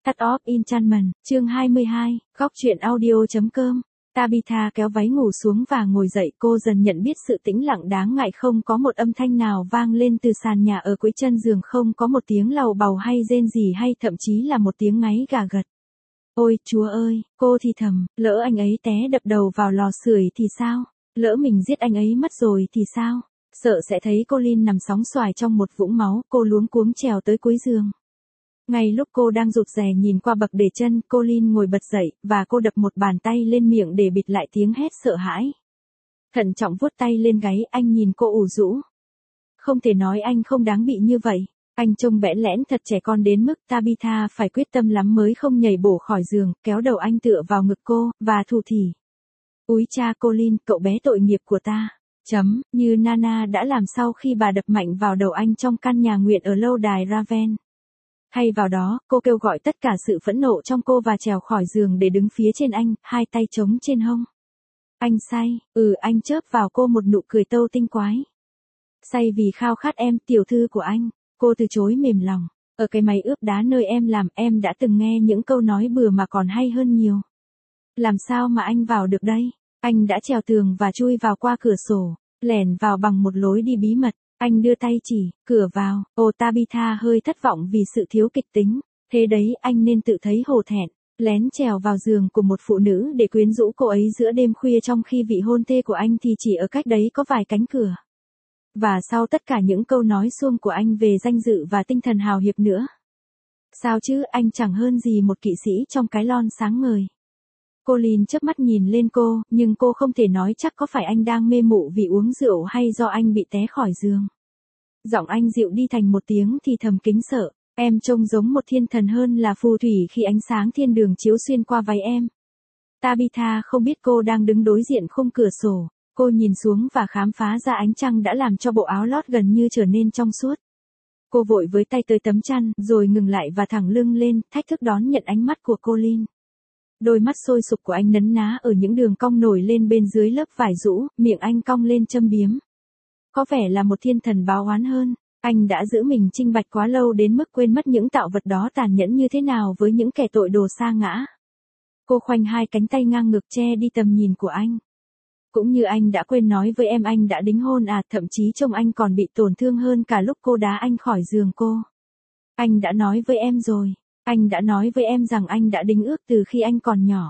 Cut Off Enchantment, chương 22, góc truyện audio.com. Tabitha kéo váy ngủ xuống và ngồi dậy, cô dần nhận biết sự tĩnh lặng đáng ngại, không có một âm thanh nào vang lên từ sàn nhà ở cuối chân giường, không có một tiếng lầu bầu hay rên rỉ hay thậm chí là một tiếng ngáy gà gật. Ôi, Chúa ơi, cô thì thầm, lỡ anh ấy té đập đầu vào lò sưởi thì sao? Lỡ mình giết anh ấy mất rồi thì sao? Sợ sẽ thấy Colin nằm sóng xoài trong một vũng máu, cô luống cuống trèo tới cuối giường. Ngay lúc cô đang rụt rè nhìn qua bậc để chân, Colin ngồi bật dậy, và cô đập một bàn tay lên miệng để bịt lại tiếng hét sợ hãi. Thận trọng vuốt tay lên gáy, anh nhìn cô ủ rũ. Không thể nói anh không đáng bị như vậy. Anh trông bẽn lẽn thật trẻ con đến mức Tabitha phải quyết tâm lắm mới không nhảy bổ khỏi giường, kéo đầu anh tựa vào ngực cô, và thủ thỉ. Úi cha Colin, cậu bé tội nghiệp của ta. Như Nana đã làm sau khi bà đập mạnh vào đầu anh trong căn nhà nguyện ở lâu đài Raven. Thay vào đó, cô kêu gọi tất cả sự phẫn nộ trong cô và trèo khỏi giường để đứng phía trên anh, hai tay chống trên hông. Anh say, anh chớp vào cô một nụ cười tâu tinh quái. Say vì khao khát em, tiểu thư của anh. Cô từ chối mềm lòng. Ở cái máy ướp đá nơi em làm, em đã từng nghe những câu nói bừa mà còn hay hơn nhiều. Làm sao mà anh vào được đây? Anh đã trèo tường và chui vào qua cửa sổ, lẻn vào bằng một lối đi bí mật. Anh đưa tay chỉ, cửa vào. Tabitha hơi thất vọng vì sự thiếu kịch tính. Thế đấy, anh nên tự thấy hổ thẹn. Lén trèo vào giường của một phụ nữ để quyến rũ cô ấy giữa đêm khuya, trong khi vị hôn thê của anh thì chỉ ở cách đấy có vài cánh cửa. Và sau tất cả những câu nói suông của anh về danh dự và tinh thần hào hiệp nữa. Sao chứ, anh chẳng hơn gì một kỵ sĩ trong cái lon sáng ngời. Colin chớp mắt nhìn lên cô, nhưng cô không thể nói chắc có phải anh đang mê mụ vì uống rượu hay do anh bị té khỏi giường. Giọng anh dịu đi thành một tiếng thì thầm kính sợ, em trông giống một thiên thần hơn là phù thủy khi ánh sáng thiên đường chiếu xuyên qua váy em. Tabitha không biết cô đang đứng đối diện khung cửa sổ, cô nhìn xuống và khám phá ra ánh trăng đã làm cho bộ áo lót gần như trở nên trong suốt. Cô vội với tay tới tấm chăn, rồi ngừng lại và thẳng lưng lên, thách thức đón nhận ánh mắt của Colin. Đôi mắt sôi sục của anh nấn ná ở những đường cong nổi lên bên dưới lớp vải rũ, miệng anh cong lên châm biếm. Có vẻ là một thiên thần báo oán hơn, anh đã giữ mình trinh bạch quá lâu đến mức quên mất những tạo vật đó tàn nhẫn như thế nào với những kẻ tội đồ sa ngã. Cô khoanh hai cánh tay ngang ngực che đi tầm nhìn của anh. Cũng như anh đã quên nói với em anh đã đính hôn thậm chí trông anh còn bị tổn thương hơn cả lúc cô đá anh khỏi giường cô. Anh đã nói với em rồi. Anh đã nói với em rằng anh đã đính ước từ khi anh còn nhỏ.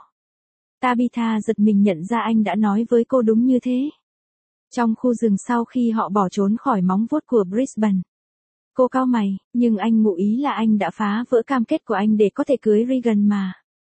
Tabitha giật mình nhận ra anh đã nói với cô đúng như thế. Trong khu rừng sau khi họ bỏ trốn khỏi móng vuốt của Brisbane. Cô cau mày, nhưng anh ngụ ý là anh đã phá vỡ cam kết của anh để có thể cưới Regan mà.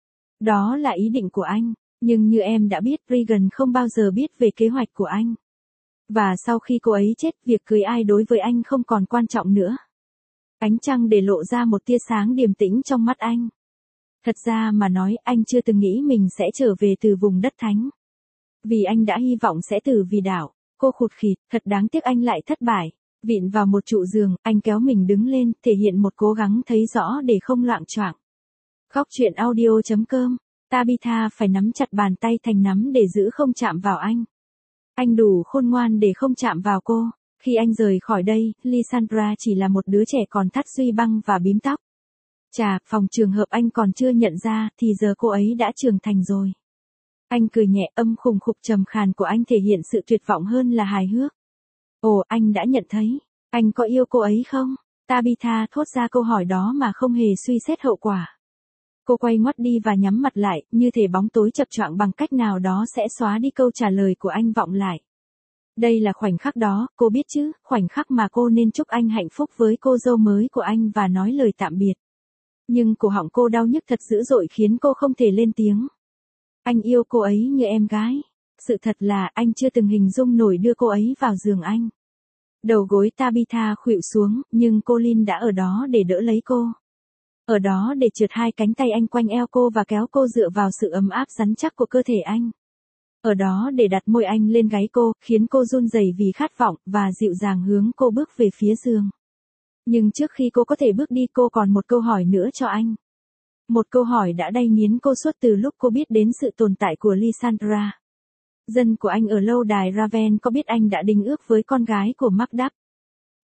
Đó là ý định của anh, nhưng như em đã biết, Regan không bao giờ biết về kế hoạch của anh. Và sau khi cô ấy chết, việc cưới ai đối với anh không còn quan trọng nữa. Ánh trăng để lộ ra một tia sáng điềm tĩnh trong mắt anh. Thật ra mà nói, anh chưa từng nghĩ mình sẽ trở về từ vùng đất thánh. Vì anh đã hy vọng sẽ tử vì đạo. Cô khụt khịt, thật đáng tiếc anh lại thất bại. Vịn vào một trụ giường, anh kéo mình đứng lên, thể hiện một cố gắng thấy rõ để không loạng choạng. Góc truyện audio.com. Tabitha phải nắm chặt bàn tay thành nắm để giữ không chạm vào anh. Anh đủ khôn ngoan để không chạm vào cô. Khi anh rời khỏi đây, Lysandra chỉ là một đứa trẻ còn thắt duy băng và bím tóc. Chà, phòng trường hợp anh còn chưa nhận ra, thì giờ cô ấy đã trưởng thành rồi. Anh cười nhẹ, âm khùng khục trầm khàn của anh thể hiện sự tuyệt vọng hơn là hài hước. Anh đã nhận thấy. Anh có yêu cô ấy không? Tabitha thốt ra câu hỏi đó mà không hề suy xét hậu quả. Cô quay ngoắt đi và nhắm mặt lại, như thể bóng tối chập choạng bằng cách nào đó sẽ xóa đi câu trả lời của anh vọng lại. Đây là khoảnh khắc đó, cô biết chứ, khoảnh khắc mà cô nên chúc anh hạnh phúc với cô dâu mới của anh và nói lời tạm biệt. Nhưng cổ họng cô đau nhức thật dữ dội khiến cô không thể lên tiếng. Anh yêu cô ấy như em gái. Sự thật là anh chưa từng hình dung nổi đưa cô ấy vào giường anh. Đầu gối Tabitha khuỵu xuống, nhưng Colin đã ở đó để đỡ lấy cô. Ở đó để trượt hai cánh tay anh quanh eo cô và kéo cô dựa vào sự ấm áp rắn chắc của cơ thể anh. Ở đó để đặt môi anh lên gáy cô, khiến cô run rẩy vì khát vọng, và dịu dàng hướng cô bước về phía giường. Nhưng trước khi cô có thể bước đi, cô còn một câu hỏi nữa cho anh. Một câu hỏi đã đay nghiến cô suốt từ lúc cô biết đến sự tồn tại của Lysandra. Dân của anh ở lâu đài Raven có biết anh đã đính ước với con gái của Macduff?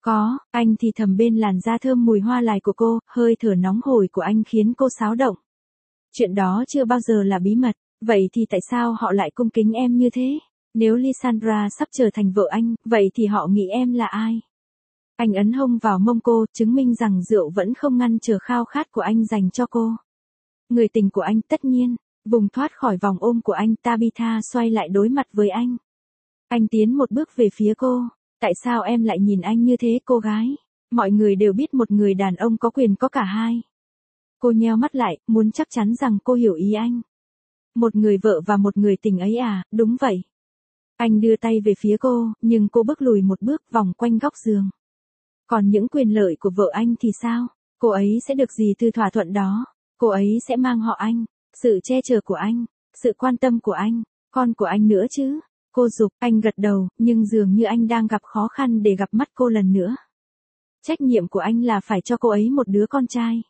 Có, anh thì thầm bên làn da thơm mùi hoa lại của cô, hơi thở nóng hổi của anh khiến cô xáo động. Chuyện đó chưa bao giờ là bí mật, vậy thì tại sao họ lại cung kính em như thế? Nếu Lysandra sắp trở thành vợ anh, vậy thì họ nghĩ em là ai? Anh ấn hông vào mông cô, chứng minh rằng rượu vẫn không ngăn trở khao khát của anh dành cho cô. Người tình của anh tất nhiên, vùng thoát khỏi vòng ôm của anh, Tabitha xoay lại đối mặt với anh. Anh tiến một bước về phía cô. Tại sao em lại nhìn anh như thế cô gái? Mọi người đều biết một người đàn ông có quyền có cả hai. Cô nheo mắt lại, muốn chắc chắn rằng cô hiểu ý anh. Một người vợ và một người tình ấy à, đúng vậy. Anh đưa tay về phía cô, nhưng cô bước lùi một bước vòng quanh góc giường. Còn những quyền lợi của vợ anh thì sao? Cô ấy sẽ được gì từ thỏa thuận đó? Cô ấy sẽ mang họ anh, sự che chở của anh, sự quan tâm của anh, con của anh nữa chứ? Cô giục, anh gật đầu, nhưng dường như anh đang gặp khó khăn để gặp mắt cô lần nữa. Trách nhiệm của anh là phải cho cô ấy một đứa con trai.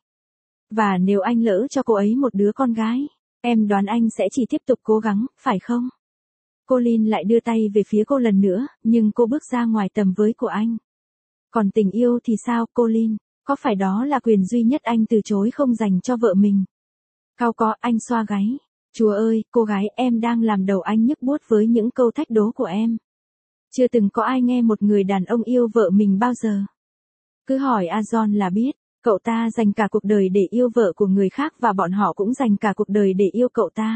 Và nếu anh lỡ cho cô ấy một đứa con gái, em đoán anh sẽ chỉ tiếp tục cố gắng, phải không? Colin lại đưa tay về phía cô lần nữa, nhưng cô bước ra ngoài tầm với của anh. Còn tình yêu thì sao, Colin? Có phải đó là quyền duy nhất anh từ chối không dành cho vợ mình? Cao có, anh xoa gáy. Chúa ơi, cô gái, em đang làm đầu anh nhức buốt với những câu thách đố của em. Chưa từng có ai nghe một người đàn ông yêu vợ mình bao giờ. Cứ hỏi Ajon là biết, cậu ta dành cả cuộc đời để yêu vợ của người khác và bọn họ cũng dành cả cuộc đời để yêu cậu ta.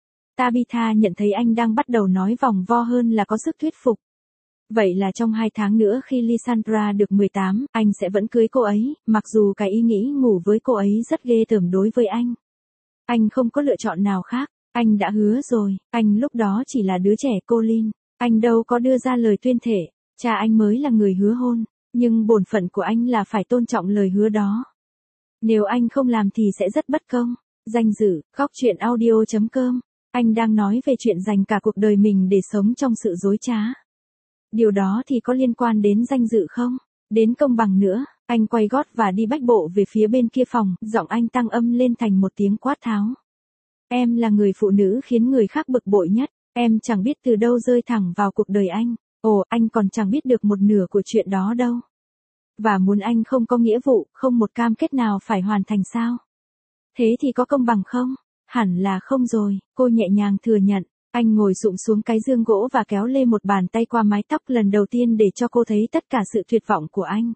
Tabitha nhận thấy anh đang bắt đầu nói vòng vo hơn là có sức thuyết phục. Vậy là trong 2 tháng nữa khi Lysandra được 18, anh sẽ vẫn cưới cô ấy, mặc dù cái ý nghĩ ngủ với cô ấy rất ghê tởm đối với anh. Anh không có lựa chọn nào khác, anh đã hứa rồi, anh lúc đó chỉ là đứa trẻ Colin, anh đâu có đưa ra lời tuyên thệ, cha anh mới là người hứa hôn, nhưng bổn phận của anh là phải tôn trọng lời hứa đó. Nếu anh không làm thì sẽ rất bất công. Danh dự, góc truyện audio.com, anh đang nói về chuyện dành cả cuộc đời mình để sống trong sự dối trá. Điều đó thì có liên quan đến danh dự không? Đến công bằng nữa, anh quay gót và đi bách bộ về phía bên kia phòng, giọng anh tăng âm lên thành một tiếng quát tháo. Em là người phụ nữ khiến người khác bực bội nhất, em chẳng biết từ đâu rơi thẳng vào cuộc đời anh, ồ, anh còn chẳng biết được một nửa của chuyện đó đâu. Và muốn anh không có nghĩa vụ, không một cam kết nào phải hoàn thành sao? Thế thì có công bằng không? Hẳn là không rồi, cô nhẹ nhàng thừa nhận. Anh ngồi xụm xuống cái giường gỗ và kéo lê một bàn tay qua mái tóc lần đầu tiên để cho cô thấy tất cả sự tuyệt vọng của anh.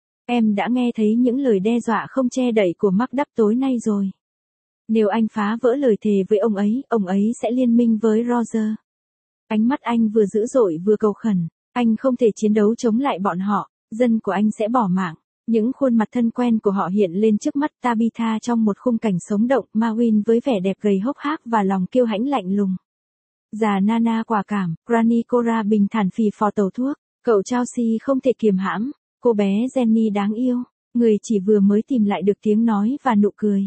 Em đã nghe thấy những lời đe dọa không che đậy của MacDuff tối nay rồi. Nếu anh phá vỡ lời thề với ông ấy sẽ liên minh với Roger. Ánh mắt anh vừa dữ dội vừa cầu khẩn, anh không thể chiến đấu chống lại bọn họ, dân của anh sẽ bỏ mạng. Những khuôn mặt thân quen của họ hiện lên trước mắt Tabitha trong một khung cảnh sống động, Mawin với vẻ đẹp gầy hốc hác và lòng kiêu hãnh lạnh lùng. Già Nana quả cảm, Granny Cora bình thản phì phò tàu thuốc, cậu Chelsea không thể kiềm hãm, cô bé Jenny đáng yêu, người chỉ vừa mới tìm lại được tiếng nói và nụ cười.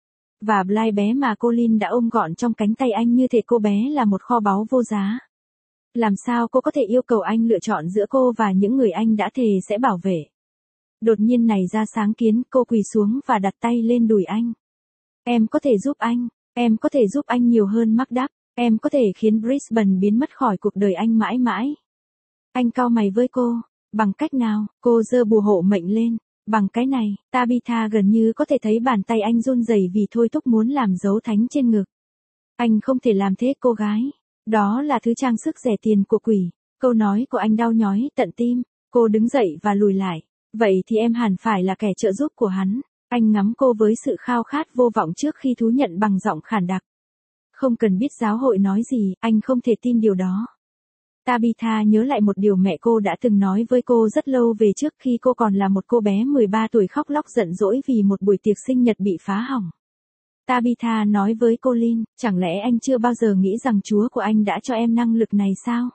Và Bly bé mà Colin đã ôm gọn trong cánh tay anh như thể cô bé là một kho báu vô giá. Làm sao cô có thể yêu cầu anh lựa chọn giữa cô và những người anh đã thề sẽ bảo vệ? Đột nhiên này ra sáng kiến, cô quỳ xuống và đặt tay lên đùi anh. Em có thể giúp anh, em có thể giúp anh nhiều hơn MacDuff, em có thể khiến Brisbane biến mất khỏi cuộc đời anh mãi mãi. Anh cau mày với cô, bằng cách nào? Cô giơ bùa hộ mệnh lên, bằng cái này. Tabitha gần như có thể thấy bàn tay anh run rẩy vì thôi thúc muốn làm dấu thánh trên ngực. Anh không thể làm thế cô gái, đó là thứ trang sức rẻ tiền của quỷ. Câu nói của anh đau nhói tận tim. Cô đứng dậy và lùi lại. Vậy thì em hẳn phải là kẻ trợ giúp của hắn. Anh ngắm cô với sự khao khát vô vọng trước khi thú nhận bằng giọng khản đặc. Không cần biết giáo hội nói gì, anh không thể tin điều đó. Tabitha nhớ lại một điều mẹ cô đã từng nói với cô rất lâu về trước khi cô còn là một cô bé 13 tuổi khóc lóc giận dỗi vì một buổi tiệc sinh nhật bị phá hỏng. Tabitha nói với Colin, chẳng lẽ anh chưa bao giờ nghĩ rằng Chúa của anh đã cho em năng lực này sao?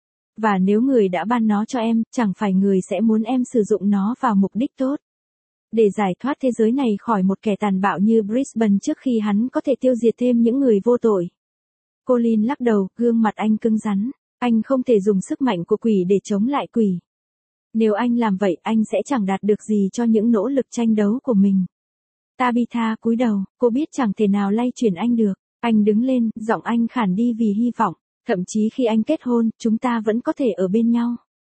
Và nếu người đã ban nó cho em, chẳng phải người sẽ muốn em sử dụng nó vào mục đích tốt. Để giải thoát thế giới này khỏi một kẻ tàn bạo như Brisbane trước khi hắn có thể tiêu diệt thêm những người vô tội. Colin lắc đầu, gương mặt anh cứng rắn. Anh không thể dùng sức mạnh của quỷ để chống lại quỷ. Nếu anh làm vậy, anh sẽ chẳng đạt được gì cho những nỗ lực tranh đấu của mình. Tabitha cúi đầu, cô biết chẳng thể nào lay chuyển anh được. Anh đứng lên, giọng anh khản đi vì hy vọng. Thậm chí khi anh kết hôn, chúng ta vẫn có thể ở bên nhau.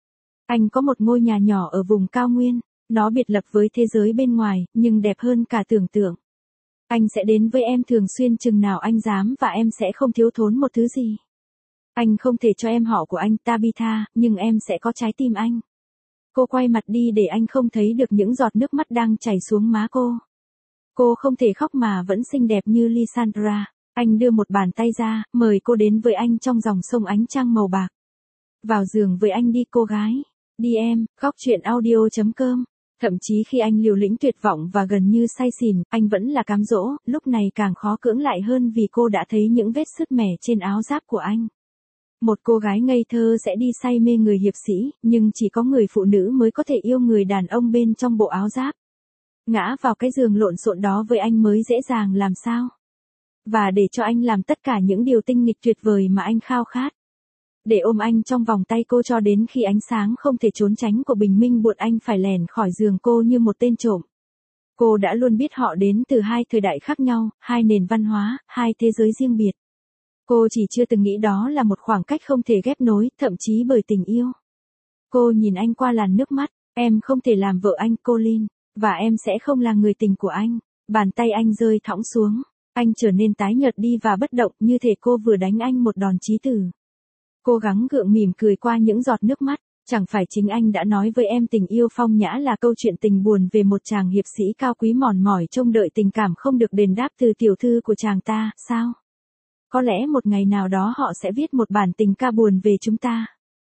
Anh có một ngôi nhà nhỏ ở vùng cao nguyên, nó biệt lập với thế giới bên ngoài, nhưng đẹp hơn cả tưởng tượng. Anh sẽ đến với em thường xuyên chừng nào anh dám và em sẽ không thiếu thốn một thứ gì. Anh không thể cho em họ của anh Tabitha, nhưng em sẽ có trái tim anh. Cô quay mặt đi để anh không thấy được những giọt nước mắt đang chảy xuống má cô. Cô không thể khóc mà vẫn xinh đẹp như Lysandra. Anh đưa một bàn tay ra, mời cô đến với anh trong dòng sông ánh trăng màu bạc. Vào giường với anh đi cô gái. Đi em, khóc chuyện audio.com. Thậm chí khi anh liều lĩnh tuyệt vọng và gần như say xỉn, anh vẫn là cám dỗ, lúc này càng khó cưỡng lại hơn vì cô đã thấy những vết sứt mẻ trên áo giáp của anh. Một cô gái ngây thơ sẽ đi say mê người hiệp sĩ, nhưng chỉ có người phụ nữ mới có thể yêu người đàn ông bên trong bộ áo giáp. Ngã vào cái giường lộn xộn đó với anh mới dễ dàng làm sao. Và để cho anh làm tất cả những điều tinh nghịch tuyệt vời mà anh khao khát. Để ôm anh trong vòng tay cô cho đến khi ánh sáng không thể trốn tránh của bình minh buộc anh phải lẻn khỏi giường cô như một tên trộm. Cô đã luôn biết họ đến từ hai thời đại khác nhau, hai nền văn hóa, hai thế giới riêng biệt. Cô chỉ chưa từng nghĩ đó là một khoảng cách không thể ghép nối, thậm chí bởi tình yêu. Cô nhìn anh qua làn nước mắt, em không thể làm vợ anh, Colin, và em sẽ không là người tình của anh. Bàn tay anh rơi thõng xuống, anh trở nên tái nhợt đi và bất động như thể cô vừa đánh anh một đòn chí tử. Cô gắng gượng mỉm cười qua những giọt nước mắt, chẳng phải chính anh đã nói với em tình yêu phong nhã là câu chuyện tình buồn về một chàng hiệp sĩ cao quý mòn mỏi trông đợi tình cảm không được đền đáp từ tiểu thư của chàng ta, sao? Có lẽ một ngày nào đó họ sẽ viết một bản tình ca buồn về chúng ta.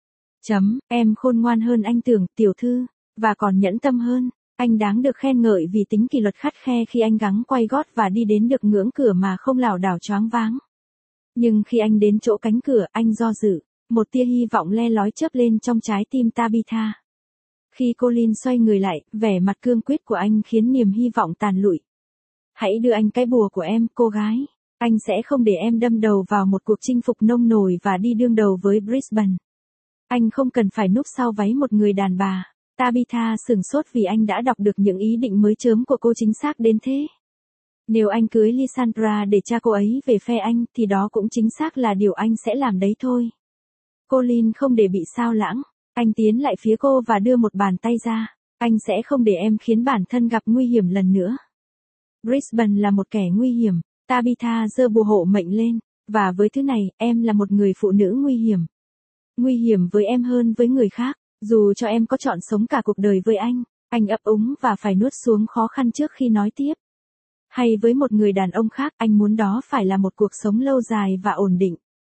Em khôn ngoan hơn anh tưởng, tiểu thư, và còn nhẫn tâm hơn. Anh đáng được khen ngợi vì tính kỷ luật khắt khe khi anh gắng quay gót và đi đến được ngưỡng cửa mà không lảo đảo choáng váng. Nhưng khi anh đến chỗ cánh cửa, anh do dự. Một tia hy vọng le lói chớp lên trong trái tim Tabitha. Khi Colin xoay người lại, vẻ mặt cương quyết của anh khiến niềm hy vọng tàn lụi. Hãy đưa anh cái bùa của em, cô gái. Anh sẽ không để em đâm đầu vào một cuộc chinh phục nông nổi và đi đương đầu với Brisbane. Anh không cần phải núp sau váy một người đàn bà. Tabitha sửng sốt vì anh đã đọc được những ý định mới chớm của cô chính xác đến thế. Nếu anh cưới Lysandra để cha cô ấy về phe anh thì đó cũng chính xác là điều anh sẽ làm đấy thôi. Colin không để bị sao lãng. Anh tiến lại phía cô và đưa một bàn tay ra. Anh sẽ không để em khiến bản thân gặp nguy hiểm lần nữa. Brisbane là một kẻ nguy hiểm. Tabitha giơ bùa hộ mệnh lên. Và với thứ này, em là một người phụ nữ nguy hiểm. Nguy hiểm với em hơn với người khác. Dù cho em có chọn sống cả cuộc đời với anh ấp úng và phải nuốt xuống khó khăn trước khi nói tiếp. Hay với một người đàn ông khác, anh muốn đó phải là một cuộc sống lâu dài và ổn định.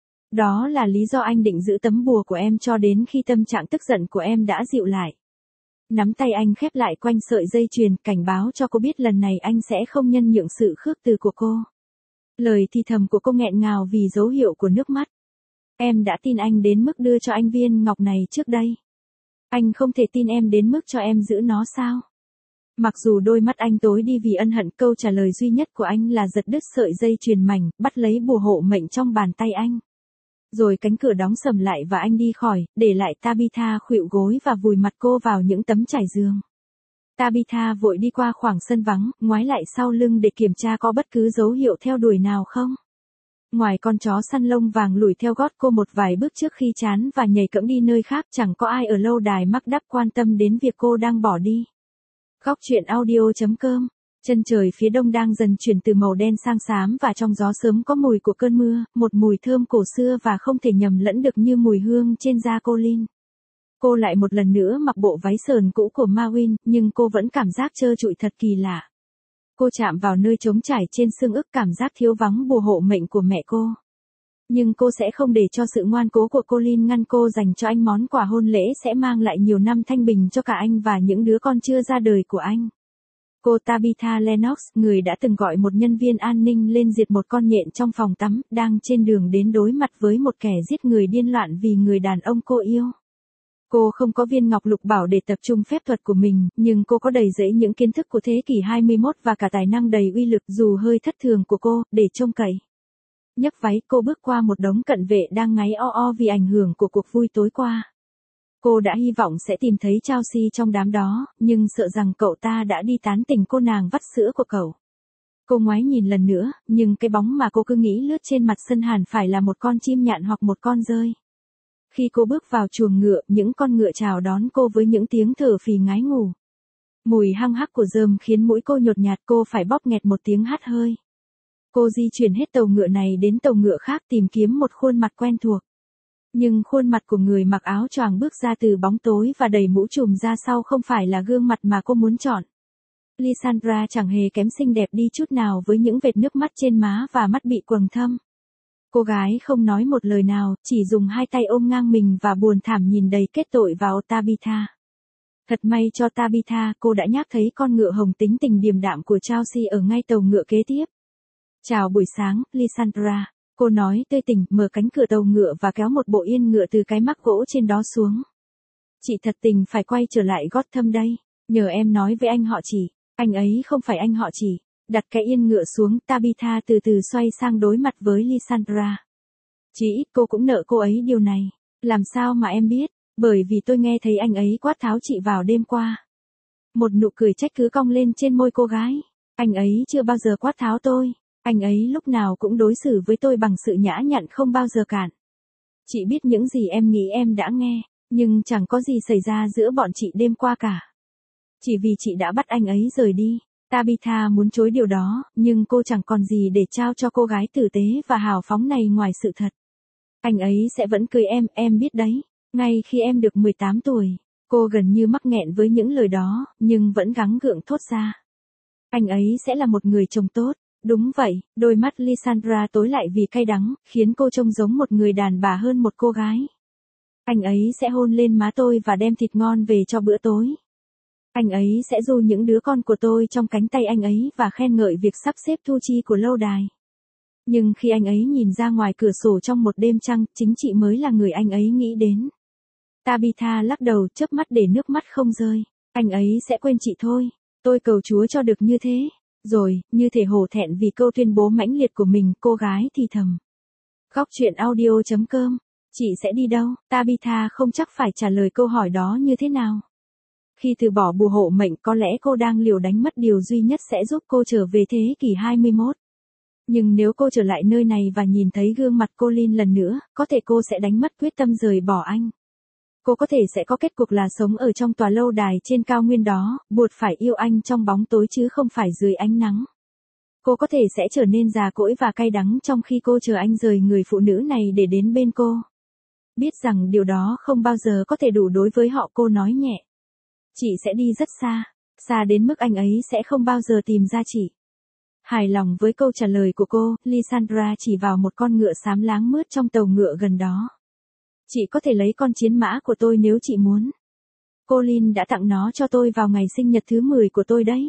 Đó là lý do anh định giữ tấm bùa của em cho đến khi tâm trạng tức giận của em đã dịu lại. Nắm tay anh khép lại quanh sợi dây chuyền, cảnh báo cho cô biết lần này anh sẽ không nhân nhượng sự khước từ của cô. Lời thì thầm của cô nghẹn ngào vì dấu hiệu của nước mắt. Em đã tin anh đến mức đưa cho anh viên ngọc này trước đây. Anh không thể tin em đến mức cho em giữ nó sao? Mặc dù đôi mắt anh tối đi vì ân hận, câu trả lời duy nhất của anh là giật đứt sợi dây chuyền mảnh, bắt lấy bùa hộ mệnh trong bàn tay anh. Rồi cánh cửa đóng sầm lại và anh đi khỏi, để lại Tabitha khuỵu gối và vùi mặt cô vào những tấm trải giường. Tabitha vội đi qua khoảng sân vắng, ngoái lại sau lưng để kiểm tra có bất cứ dấu hiệu theo đuổi nào không. Ngoài con chó săn lông vàng lủi theo gót cô một vài bước trước khi chán và nhảy cẫng đi nơi khác, chẳng có ai ở lâu đài MacDuff quan tâm đến việc cô đang bỏ đi. Góc chuyện audio.com. Chân trời phía đông đang dần chuyển từ màu đen sang xám và trong gió sớm có mùi của cơn mưa, một mùi thơm cổ xưa và không thể nhầm lẫn được như mùi hương trên da Colin. Cô lại một lần nữa mặc bộ váy sờn cũ của Marwin, nhưng cô vẫn cảm giác trơ trụi thật kỳ lạ. Cô chạm vào nơi trống trải trên xương ức, cảm giác thiếu vắng bùa hộ mệnh của mẹ cô. Nhưng cô sẽ không để cho sự ngoan cố của Colin ngăn cô dành cho anh món quà hôn lễ sẽ mang lại nhiều năm thanh bình cho cả anh và những đứa con chưa ra đời của anh. Cô Tabitha Lennox, người đã từng gọi một nhân viên an ninh lên diệt một con nhện trong phòng tắm, đang trên đường đến đối mặt với một kẻ giết người điên loạn vì người đàn ông cô yêu. Cô không có viên ngọc lục bảo để tập trung phép thuật của mình, nhưng cô có đầy rẫy những kiến thức của thế kỷ 21 và cả tài năng đầy uy lực dù hơi thất thường của cô, để trông cậy. Nhấc váy, cô bước qua một đống cận vệ đang ngáy o o vì ảnh hưởng của cuộc vui tối qua. Cô đã hy vọng sẽ tìm thấy Chelsea trong đám đó, nhưng sợ rằng cậu ta đã đi tán tỉnh cô nàng vắt sữa của cậu. Cô ngoái nhìn lần nữa, nhưng cái bóng mà cô cứ nghĩ lướt trên mặt sân hẳn phải là một con chim nhạn hoặc một con dơi. Khi cô bước vào chuồng ngựa, những con ngựa chào đón cô với những tiếng thở phì ngái ngủ. Mùi hăng hắc của rơm khiến mũi cô nhột nhạt, cô phải bóp nghẹt một tiếng hắt hơi. Cô di chuyển hết tàu ngựa này đến tàu ngựa khác tìm kiếm một khuôn mặt quen thuộc. Nhưng khuôn mặt của người mặc áo choàng bước ra từ bóng tối và đẩy mũ trùm ra sau không phải là gương mặt mà cô muốn chọn. Lysandra chẳng hề kém xinh đẹp đi chút nào với những vệt nước mắt trên má và mắt bị quầng thâm. Cô gái không nói một lời nào, chỉ dùng hai tay ôm ngang mình và buồn thảm nhìn đầy kết tội vào Tabitha. Thật may cho Tabitha, cô đã nhác thấy con ngựa hồng tính tình điềm đạm của Chelsea ở ngay tàu ngựa kế tiếp. Chào buổi sáng, Lysandra. Cô nói tươi tỉnh, mở cánh cửa tàu ngựa và kéo một bộ yên ngựa từ cái mắc gỗ trên đó xuống. Chị thật tình phải quay trở lại Gotham đây. Nhờ em nói với anh họ chị. Anh ấy không phải anh họ chị. Đặt cái yên ngựa xuống, Tabitha từ từ xoay sang đối mặt với Lysandra. Chỉ ít cô cũng nợ cô ấy điều này. Làm sao mà em biết? Bởi vì tôi nghe thấy anh ấy quát tháo chị vào đêm qua. Một nụ cười trách cứ cong lên trên môi cô gái. Anh ấy chưa bao giờ quát tháo tôi. Anh ấy lúc nào cũng đối xử với tôi bằng sự nhã nhặn không bao giờ cản. Chị biết những gì em nghĩ em đã nghe, nhưng chẳng có gì xảy ra giữa bọn chị đêm qua cả. Chỉ vì chị đã bắt anh ấy rời đi. Tabitha muốn chối điều đó, nhưng cô chẳng còn gì để trao cho cô gái tử tế và hào phóng này ngoài sự thật. Anh ấy sẽ vẫn cưới em biết đấy. Ngay khi em được 18 tuổi, cô gần như mắc nghẹn với những lời đó, nhưng vẫn gắng gượng thốt ra. Anh ấy sẽ là một người chồng tốt. Đúng vậy, đôi mắt Lysandra tối lại vì cay đắng, khiến cô trông giống một người đàn bà hơn một cô gái. Anh ấy sẽ hôn lên má tôi và đem thịt ngon về cho bữa tối. Anh ấy sẽ ru những đứa con của tôi trong cánh tay anh ấy và khen ngợi việc sắp xếp thu chi của lâu đài. Nhưng khi anh ấy nhìn ra ngoài cửa sổ trong một đêm trăng, chính chị mới là người anh ấy nghĩ đến. Tabitha lắc đầu, chớp mắt để nước mắt không rơi. Anh ấy sẽ quên chị thôi. Tôi cầu Chúa cho được như thế. Rồi, như thể hổ thẹn vì câu tuyên bố mãnh liệt của mình, cô gái thì thầm. Góc truyện audio.com. Chị sẽ đi đâu? Tabitha không chắc phải trả lời câu hỏi đó như thế nào. Khi từ bỏ bùa hộ mệnh, có lẽ cô đang liều đánh mất điều duy nhất sẽ giúp cô trở về thế kỷ 21. Nhưng nếu cô trở lại nơi này và nhìn thấy gương mặt Colin lần nữa, có thể cô sẽ đánh mất quyết tâm rời bỏ anh. Cô có thể sẽ có kết cục là sống ở trong tòa lâu đài trên cao nguyên đó, buộc phải yêu anh trong bóng tối chứ không phải dưới ánh nắng. Cô có thể sẽ trở nên già cỗi và cay đắng trong khi cô chờ anh rời người phụ nữ này để đến bên cô. Biết rằng điều đó không bao giờ có thể đủ đối với họ, cô nói nhẹ. Chị sẽ đi rất xa, xa đến mức anh ấy sẽ không bao giờ tìm ra chị. Hài lòng với câu trả lời của cô, Lysandra chỉ vào một con ngựa xám láng mướt trong tàu ngựa gần đó. Chị có thể lấy con chiến mã của tôi nếu chị muốn. Colin đã tặng nó cho tôi vào ngày sinh nhật thứ 10 của tôi đấy.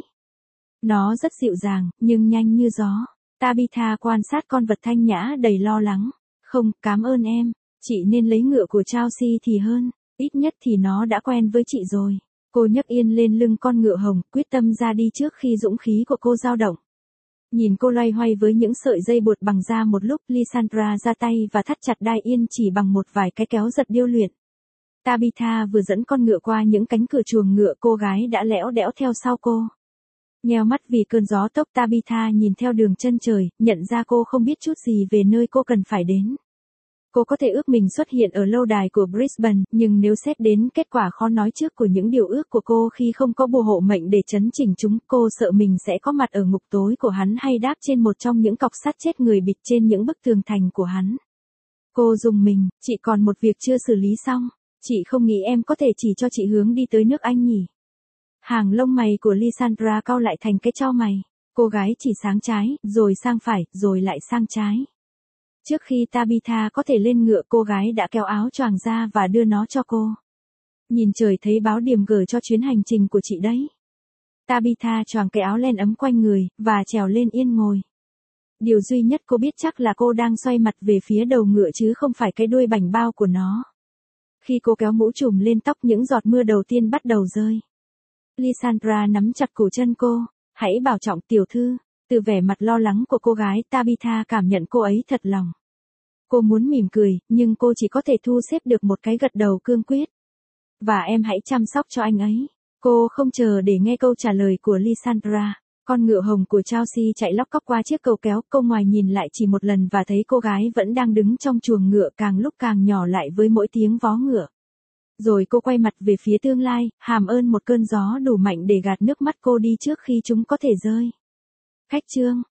Nó rất dịu dàng, nhưng nhanh như gió. Tabitha quan sát con vật thanh nhã đầy lo lắng. Không, cảm ơn em. Chị nên lấy ngựa của Chelsea thì hơn. Ít nhất thì nó đã quen với chị rồi. Cô nhấc yên lên lưng con ngựa hồng, quyết tâm ra đi trước khi dũng khí của cô dao động. Nhìn cô loay hoay với những sợi dây buộc bằng da một lúc, Lysandra ra tay và thắt chặt đai yên chỉ bằng một vài cái kéo giật điêu luyện. Tabitha vừa dẫn con ngựa qua những cánh cửa chuồng ngựa, cô gái đã lẽo đẽo theo sau cô. Nheo mắt vì cơn gió tốc, Tabitha nhìn theo đường chân trời, nhận ra cô không biết chút gì về nơi cô cần phải đến. Cô có thể ước mình xuất hiện ở lâu đài của Brisbane, nhưng nếu xét đến kết quả khó nói trước của những điều ước của cô khi không có bùa hộ mệnh để chấn chỉnh chúng, cô sợ mình sẽ có mặt ở ngục tối của hắn hay đáp trên một trong những cọc sắt chết người bịt trên những bức tường thành của hắn. Cô rùng mình, chị còn một việc chưa xử lý xong. Chị không nghĩ em có thể chỉ cho chị hướng đi tới nước Anh nhỉ? Hàng lông mày của Lysandra cau lại thành cái chau mày. Cô gái chỉ sang trái, rồi sang phải, rồi lại sang trái. Trước khi Tabitha có thể lên ngựa, cô gái đã kéo áo choàng ra và đưa nó cho cô. Nhìn trời, thấy báo điểm gửi cho chuyến hành trình của chị đấy. Tabitha choàng cái áo len ấm quanh người, và trèo lên yên ngồi. Điều duy nhất cô biết chắc là cô đang xoay mặt về phía đầu ngựa chứ không phải cái đuôi bảnh bao của nó. Khi cô kéo mũ trùm lên tóc, những giọt mưa đầu tiên bắt đầu rơi. Lysandra nắm chặt cổ chân cô. Hãy bảo trọng tiểu thư. Từ vẻ mặt lo lắng của cô gái, Tabitha cảm nhận cô ấy thật lòng. Cô muốn mỉm cười, nhưng cô chỉ có thể thu xếp được một cái gật đầu cương quyết. Và em hãy chăm sóc cho anh ấy. Cô không chờ để nghe câu trả lời của Lysandra. Con ngựa hồng của Chelsea chạy lóc cóc qua chiếc cầu kéo, cô ngoài nhìn lại chỉ một lần và thấy cô gái vẫn đang đứng trong chuồng ngựa càng lúc càng nhỏ lại với mỗi tiếng vó ngựa. Rồi cô quay mặt về phía tương lai, hàm ơn một cơn gió đủ mạnh để gạt nước mắt cô đi trước khi chúng có thể rơi. Khách chương